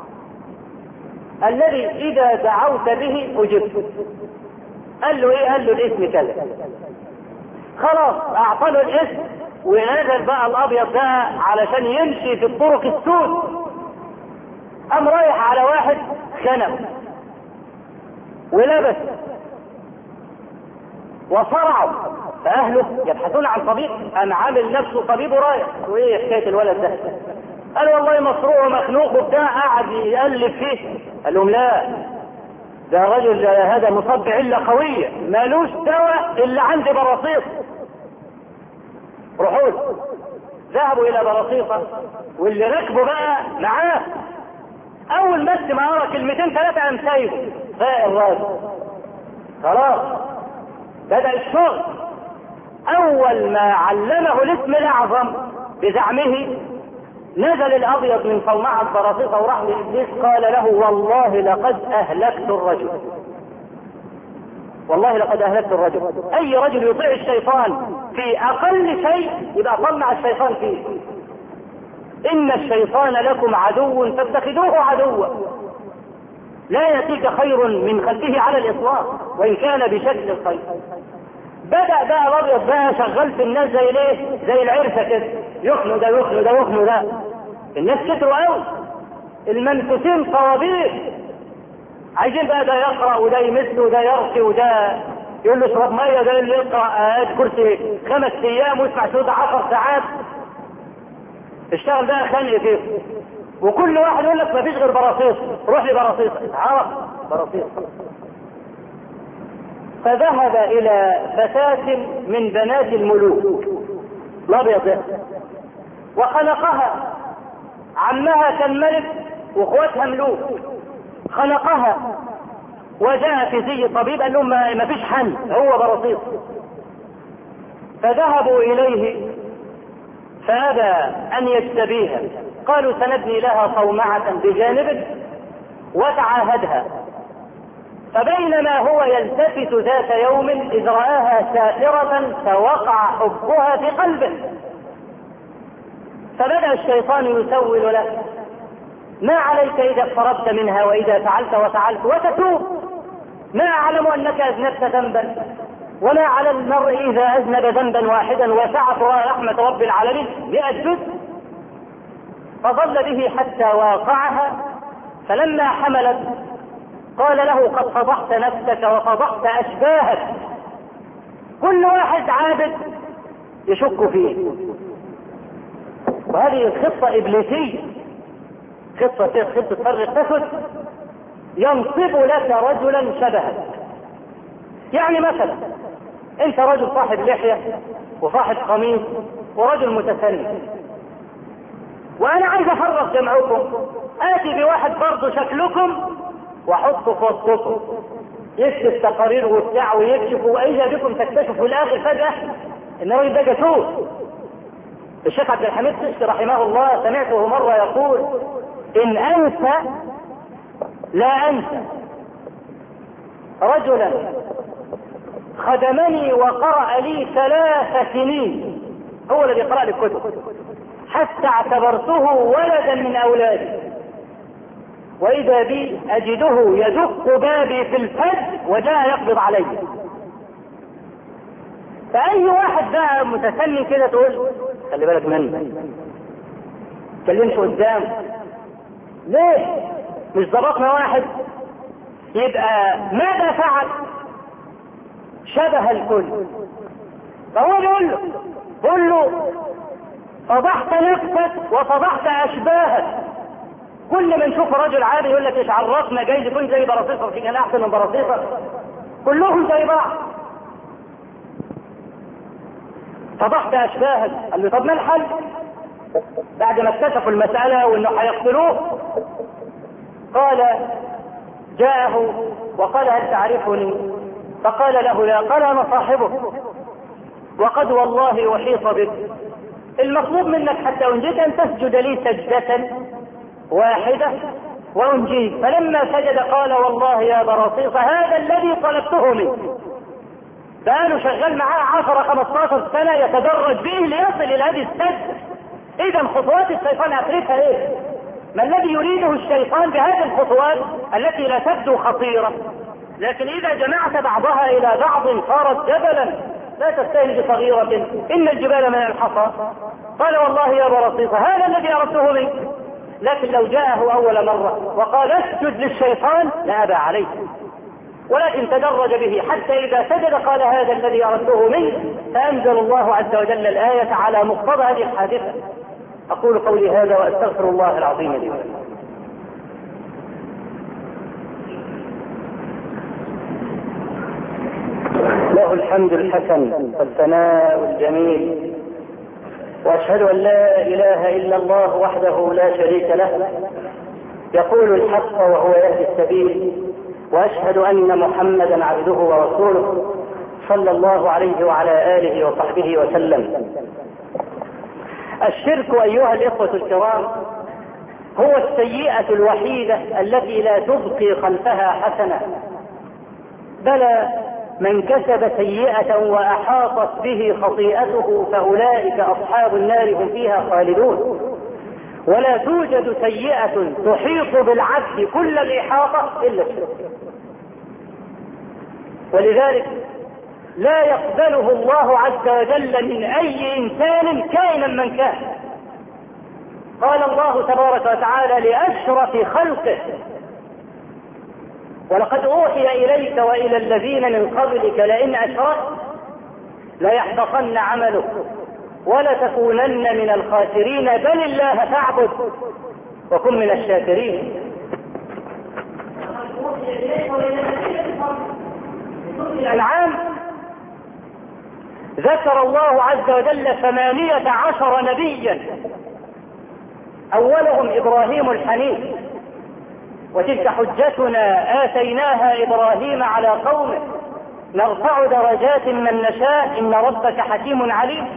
الذي إذا دعوت به أجبت. قال له: إيه؟ قال له: الاسم كذا. خلاص أعطى له الاسم، ونزل بقى الأبيض ده علشان يمشي في الطرق السود. قام رايح على واحد خنق ولبس وصرعه، فأهله يبحثون عن طبيب. قام عامل نفسه طبيب ورايح. وإيه حكاية الولد ده؟ قال: والله مصروع ومخنوق وبتاع. قاعد يقلب فيه. قال لهم: لا، ده رجل هذا مصاب بعلة قوية مالوش دواء إلا عند برصيص. روحوا له. ذهبوا إلى برصيصة، واللي ركبوا بقى معاه. أول بس ما قرأ كلمتين ثلاثة قام سايبه فاق الراجل. خلاص بدأ الشغل. أول ما علمه الاسم الأعظم بزعمه نزل الأبيض من صومعة برصيصة وراح لإبليس قال له: والله لقد أهلكت الرجل، والله لقد أهلكت الرجل. أي رجل يطيع الشيطان في أقل شيء يبقى طمع الشيطان فيه. إن الشيطان لكم عدو فاتخذوه عدوا، لا يأتيك خير من خلفه على الإطلاق وإن كان بشكل الخير. بدأ بقى الأبيض بقى شغال في الناس زي ليه؟ زي العرسة كده، يخنوا ده يخنوا ده يخنوا ده. الناس كتروا قوي، المنفوسين صوابير، عايزين بقى ده يقرأ وده يمثل وده يرقي وده يقول له اشرب ميه، ده اللي يقرأ آيات كرسي خمس أيام ويسمع سورة عشر ساعات. اشتغل بقى خانق فيه، وكل واحد يقول لك ما فيش غير براصيص، روح لي براصيص. عرف براصيص. فذهب إلى فتاة من بنات الملوك الأبيض وخلقها. عمها كان ملك واخواتها ملوك. خلقها وجاء في زي طبيب قال لهم ما فيش حل، هو براصيص. فذهبوا إليه فأبى أن يجتبيها. قالوا: سنبني لها صومعة بجانبك وتعاهدها. فبينما هو يلتفت ذات يوم إذ رآها سائرة فوقع حبها في قلبه. فبدأ الشيطان يسول له: ما عليك إذا اقتربت منها وإذا فعلت وفعلت وتتوب؟ ما أعلم أنك أذنبت ذنبا، وما على المرء إذا أذنب ذنبا واحدا وسعت رحمة رب العالمين مئة جزء. فظل به حتى واقعها. فلما حملت قال له: قد فضحت نفسك وفضحت أشباهك. كل واحد عابد يشك فيه. وهذه خطة إبليسية، خطة خطة فرق تسد، ينصب لك رجلا شبهك. يعني مثلا انت رجل صاحب لحية وصاحب قميص ورجل متسلم، وانا عايز افرق جمعكم، اتي بواحد برضه شكلكم واحطه في وسطكم يكتب تقارير وبتاع ويكشف، واذا بكم تكتشفوا في الاخر فجأة ان الراجل ده جاسوس. الشيخ عبد الحميد السيسي رحمه الله سمعته مرة يقول: ان انسى لا انسى رجلا خدمني وقرأ لي ثلاث سنين، هو الذي قرأ لي الكتب حتى اعتبرته ولدا من أولادي، وإذا بي أجده يدق بابي في الفج وجاء يقبض علي. فأي واحد بقى متسنن كده تقول خلي بالك منه، كلمش قدام ليه؟ مش ضبطنا واحد؟ يبقى ماذا فعل؟ شبه الكل. فهو بيقول له قل له فضحت نفسك وفضحت أشباهك. كل ما نشوف رجل عادي يقول لك ايش عرفنا، جايز يكون زي براصيصة، في كان احسن من براصيصة، كلهم زي بعض. فضحت أشباهك. قال له طب ما الحل؟ بعد ما اكتشفوا المسألة وانه هيقتلوه قال جاءه وقال هل تعرفني؟ فقال له لا. قال انا صاحبك وقد والله احيط بك، المطلوب منك حتى انجيك ان تسجد لي سجدة واحدة وانجيك. فلما سجد قال والله يا براصيص هذا الذي طلبته منك. بقاله شغال معاه عشرة خمستاشر سنة يتدرج به ليصل الى هذه السجدة. اذا خطوات الشيطان اخرتها ايه؟ ما الذي يريده الشيطان بهذه الخطوات التي لا تبدو خطيرة، لكن اذا جمعت بعضها الى بعض صارت جبلا لا تستهل بصغيرة. ان الجبال من الحصى. قال والله يا براصيص هذا الذي اردته منك. لكن لو جاءه اول مرة وقال اسجد للشيطان لابى عليه، ولكن تدرج به حتى اذا سجد قال هذا الذي اردته منك، فانزل الله عز وجل الآية على مقتضى هذه الحادثة. اقول قولي هذا واستغفر الله العظيم لي ولكم. له الحمد الحسن والثناء الجميل، واشهد ان لا اله الا الله وحده لا شريك له يقول الحق وهو يهدي السبيل، واشهد ان محمدا عبده ورسوله صلى الله عليه وعلى اله وصحبه وسلم. الشرك ايها الاخوة الكرام هو السيئة الوحيدة التي لا تبقي خلفها حسنة، بلى من كسب سيئة واحاطت به خطيئته فاولئك اصحاب النار هم فيها خالدون. ولا توجد سيئة تحيط بالعبد كل الاحاطة الا الشرك، ولذلك لا يقبله الله عز وجل من اي انسان كائنا من كان. قال الله تبارك وتعالى لاشرف خلقه ولقد اوحي اليك والى الذين من قبلك لئن اشركت ليحبطن عملك ولتكونن من الخاسرين بل الله فاعبد وكن من الشاكرين. الأنعام ذكر الله عز وجل ثمانية عشر نبيا، أولهم إبراهيم الحنيف، وتلك حجتنا آتيناها إبراهيم على قومه نرفع درجات من نشاء إن ربك حكيم عليم.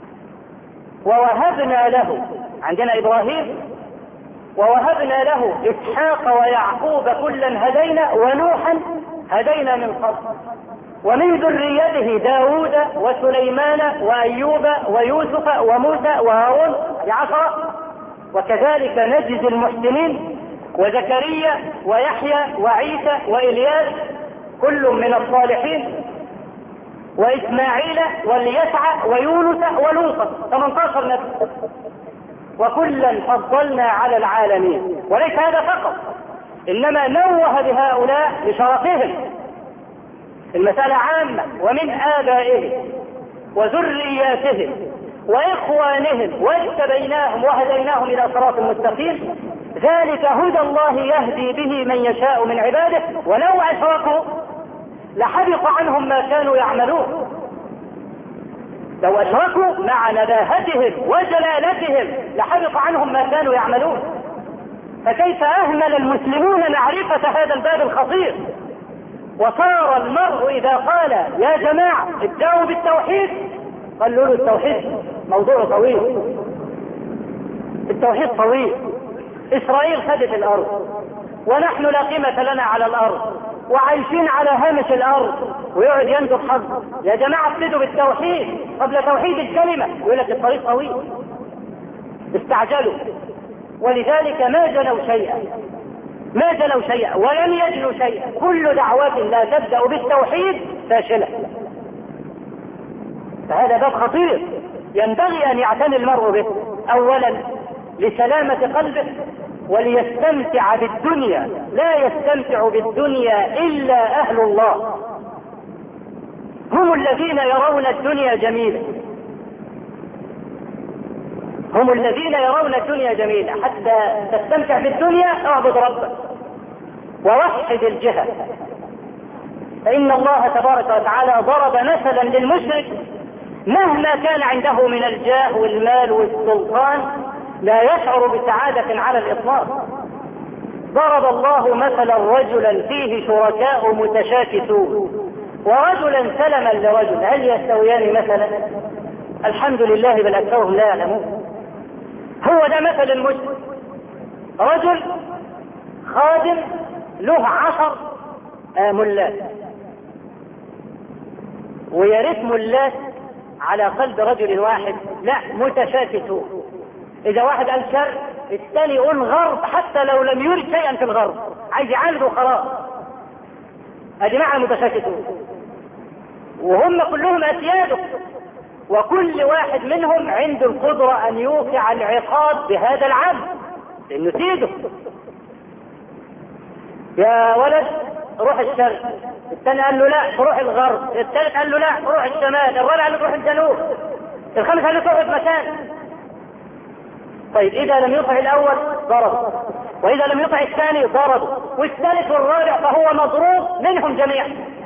ووهبنا له، عندنا إبراهيم، ووهبنا له إسحاق ويعقوب كلا هدينا ونوحا هدينا من قبل ومن ذريته داود وسليمان وأيوب ويوسف وموسى وهارون بعشرة، وكذلك نجزي المحسنين، وزكريا ويحيى وعيسى وإلياس كل من الصالحين، وإسماعيل واليسع ويونس ولوطا، ثمانية عشر نبي، وكلا فضلنا على العالمين. وليس هذا فقط، إنما نوه بهؤلاء لشرفهم. المسألة عامة، ومن آبائهم وذرياتهم وإخوانهم واجتبيناهم وهديناهم إلى صراط مستقيم، ذلك هدى الله يهدي به من يشاء من عباده ولو أشركوا لحبط عنهم ما كانوا يعملون. لو أشركوا مع نباهتهم وجلالتهم لحبط عنهم ما كانوا يعملون. فكيف أهمل المسلمون معرفة هذا الباب الخطير، وصار المرء إذا قال يا جماعة ابدأوا بالتوحيد قالوا له التوحيد موضوع طويل، التوحيد طويل. إسرائيل خدت الأرض ونحن لا قيمة لنا على الأرض وعايشين على هامش الأرض، ويقعد يندب حظ. يا جماعة ابتدوا بالتوحيد قبل توحيد الكلمة. يقول لك الطريق طويل، استعجلوا، ولذلك ما جنوا شيئا ما جنوا شيئا ولم يجنوا شيئا. كل دعوات لا تبدأ بالتوحيد فاشلة. فهذا باب خطير ينبغي أن يعتني المرء به، أولا لسلامة قلبه وليستمتع بالدنيا. لا يستمتع بالدنيا إلا أهل الله، هم الذين يرون الدنيا جميلة، هم الذين يرون الدنيا جميلة. حتى تستمتع بالدنيا اعبد ربك ووحد الجهة. فإن الله تبارك وتعالى ضرب مثلا للمشرك مهما كان عنده من الجاه والمال والسلطان لا يشعر بسعادة على الإطلاق. ضرب الله مثلا رجلا فيه شركاء متشاكسون ورجلا سلما لرجل، هل يستويان مثلا؟ الحمد لله بل أكثرهم لا يعلمون. هو ده مثل المسلم، رجل خادم له عشر ملاك، ويرث ملاك على قلب رجل واحد، لا متشاكسون. إذا واحد قال شر الثاني يقول غرب، حتى لو لم يرد شيئا في الغرب عايز يعالجه خلاص. ادي معنى متشاكسون، وهم كلهم أسياده، وكل واحد منهم عنده القدرة أن يوقع العقاب بهذا العبد لأنه سيده. يا ولد روح الشرق، الثاني قال له لا روح الغرب، الثالث قال له لا روح الشمال، الرابع قال له روح الجنوب، الخامس قال له تقعد مكان. طيب إذا لم يطع الأول ضرب، وإذا لم يطع الثاني ضرب، والثالث والرابع فهو مضروب منهم جميعا.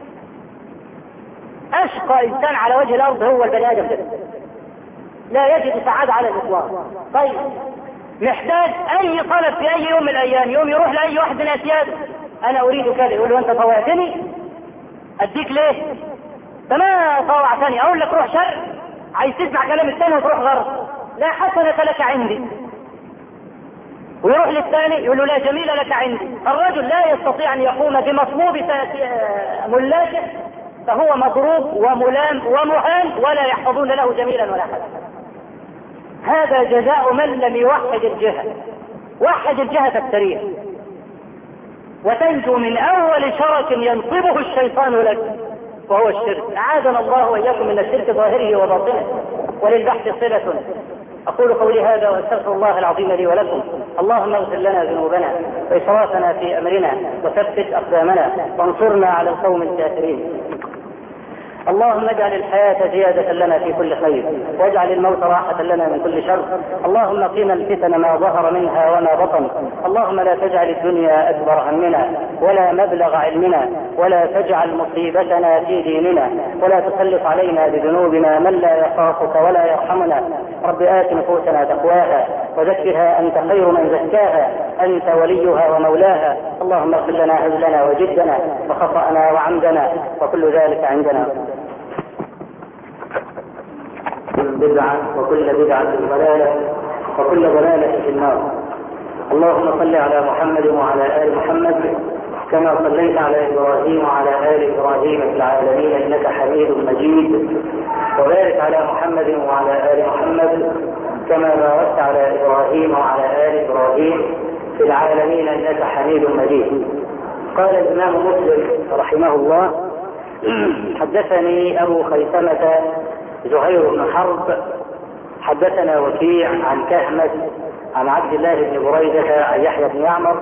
أشقى إنسان على وجه الأرض هو البني آدم ده، لا يجد سعادة على الإطلاق. طيب محتاج أي طلب في أي يوم من الأيام، يوم يروح لأي واحد من أسياده، أنا أريد كذا، يقول له أنت طوعتني أديك ليه؟ فما طوعتني، أقول لك روح شر، عايز تسمع كلام الثاني وتروح غرب، لا حسنة لك عندي. ويروح للثاني يقول له لا جميل لك عندي. الرجل لا يستطيع أن يقوم بمطلوب ملاكه، فهو مضروب وملام ومهان ولا يحفظون له جميلا ولا حسنا. هذا جزاء من لم يوحد الجهة. وحد الجهة السريع وتنجو من أول شرك ينصبه الشيطان لك وهو الشرك. أعاذنا الله وإياكم من الشرك ظاهره وباطنه. وللبحث صلة. أقول قولي هذا وأستغفر الله العظيم لي ولكم. اللهم اغفر لنا ذنوبنا وإسرافنا في أمرنا وثبت أقدامنا وانصرنا على القوم الكافرين. اللهم اجعل الحياة زيادة لنا في كل خير، واجعل الموت راحة لنا من كل شر. اللهم قنا الفتن ما ظهر منها وما بطن. اللهم لا تجعل الدنيا أكبر همنا ولا مبلغ علمنا، ولا تجعل مصيبتنا في ديننا، ولا تسلط علينا بذنوبنا من لا يخافك ولا يرحمنا. رب آت نفوسنا تقواها وزكها أنت خير من زكاها، أنت وليها ومولاها. اللهم اغفر لنا هزلنا وجدنا وخطأنا وعمدنا وكل ذلك عندنا. بدعة وكل بدعة ضلالة وكل ضلالة في النار. اللهم صل على محمد وعلى آل محمد كما صليت على إبراهيم وعلى آل إبراهيم في العالمين إنك حميد مجيد، وبارك على محمد وعلى آل محمد كما باركت على إبراهيم وعلى آل إبراهيم في العالمين إنك حميد مجيد. قال الإمام مسلم رحمه الله: حدثني أبو خيثمة زهير بن حرب حدثنا وكيع عن كهمس عن عبد الله بن بريدة عن يحيى بن يعمر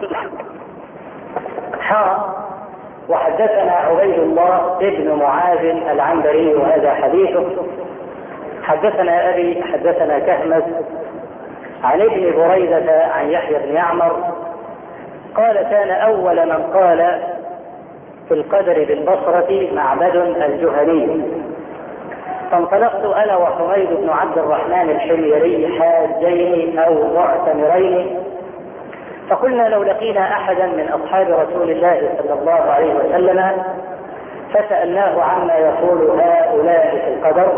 حا وحدثنا عبيد الله بن معاذ العنبري وهذا حديثه. حدثنا أبي حدثنا كهمس عن ابن بريدة عن يحيى بن يعمر قال: كان أول من قال في القدر بالبصرة معبد الجهني، فانطلقت أنا وحميد بن عبد الرحمن الحميري حاجين أو معتمرين، فقلنا لو لقينا أحدا من أصحاب رسول الله صلى الله عليه وسلم فسألناه عما يقول هؤلاء في القدر،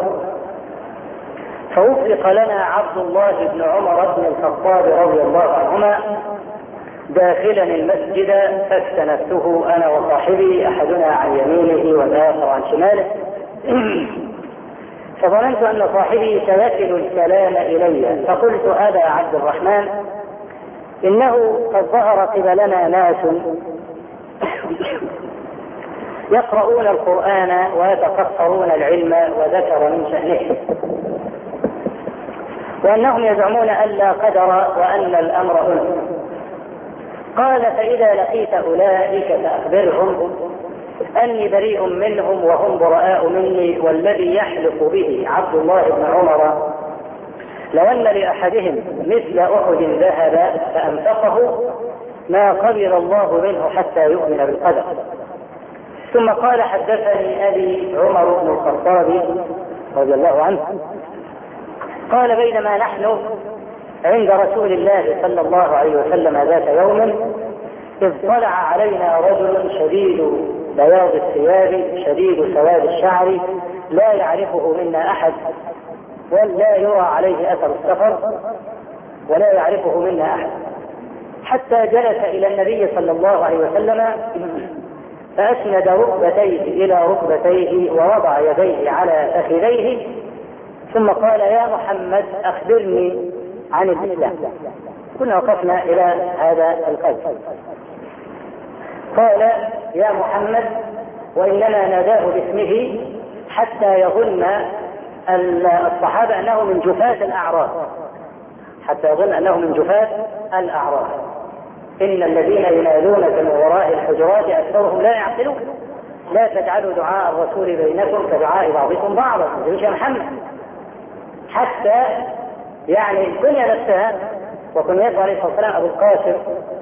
فوفق لنا عبد الله بن عمر بن الخطاب رضي الله عنهما داخلا المسجد فاستنفته أنا وصاحبي، أحدنا عن يمينه والآخر عن شماله، فظننت أن صاحبي سيكل الكلام إلي، فقلت: أبا عبد الرحمن، إنه قد ظهر قبلنا ناس يقرؤون القرآن ويتقصرون العلم، وذكر من شأنه وأنهم يزعمون أن لا قدر وأن الأمر أنف. قال: فإذا لقيت أولئك فأخبرهم أني بريء منهم وهم براء مني، والذي يحلف به عبد الله بن عمر لو أن لأحدهم مثل أحد ذهب فأنفقه ما قبل الله منه حتى يؤمن بالقدر. ثم قال: حدثني أبي عمر بن الخطاب رضي الله عنه قال: بينما نحن عند رسول الله صلى الله عليه وسلم ذات يوم إذ طلع علينا رجل شديد بياض الثياب شديد سواد الشعر لا يعرفه منا أحد ولا يرى عليه أثر السفر ولا يعرفه منا أحد، حتى جلس إلى النبي صلى الله عليه وسلم فأسند ركبتيه إلى ركبتيه ووضع يديه على فخذيه، ثم قال: يا محمد أخبرني عن الإسلام. كنا وقفنا إلى هذا القول. قال: يا محمد، وإنما ناداه باسمه حتى يظن الصحابة أنه من جفاة الأعراب، حتى يظن أنه من جفاة الأعراب. إن الذين ينادونك من وراء الحجرات أكثرهم لا يعقلون. لا تجعلوا دعاء الرسول بينكم كدعاء بعضكم بعضا. يا محمد، حتى يعني الدنيا نفسها وكنيته عليه الصلاة والسلام أبو القاسم،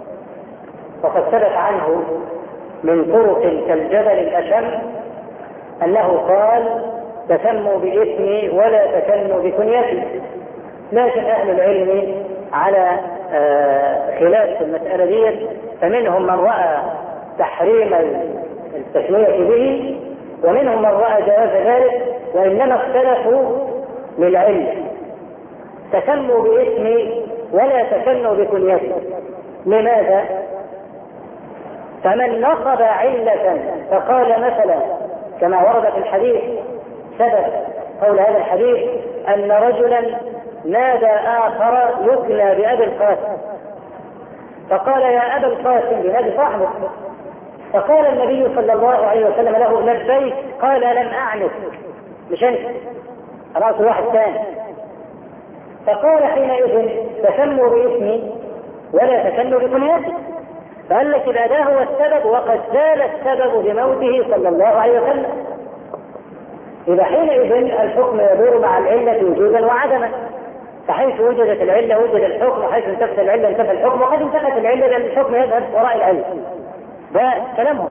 وقد ثبت عنه من طرق كالجبل الأشم أنه قال: تسموا باسمي ولا تكنوا بكنيتي. لكن أهل العلم على خلاف في المسألة دي، فمنهم من رأى تحريم التسمية به ومنهم من رأى جواز ذلك، وإنما اختلفوا للعلة. تسموا باسمي ولا تكنوا بكنيتي. لماذا؟ فمن نصب علة فقال مثلا كما ورد في الحديث، سبب قول هذا الحديث أن رجلا نادى آخر يكنى بأبي القاسم، فقال: يا أبا القاسم، بنادي صاحبه. فقال النبي صلى الله عليه وسلم له: لبيك. قال: لم أعنف، مش أنت، رأس واحد ثاني. فقال حينئذ: تسموا باسمي ولا تسموا بكنيتي. فقال لك إذا ده هو السبب، وقد زال السبب بموته صلى الله عليه وسلم. إذا حينئذ الحكم يدور مع العلة وجودا وعدما، فحيث وجدت العلة وجد الحكم، وحيث انتفت العلة انتفى الحكم، وقد انتفت العلة لأن الحكم يذهب وراء العلة. ده كلامهم.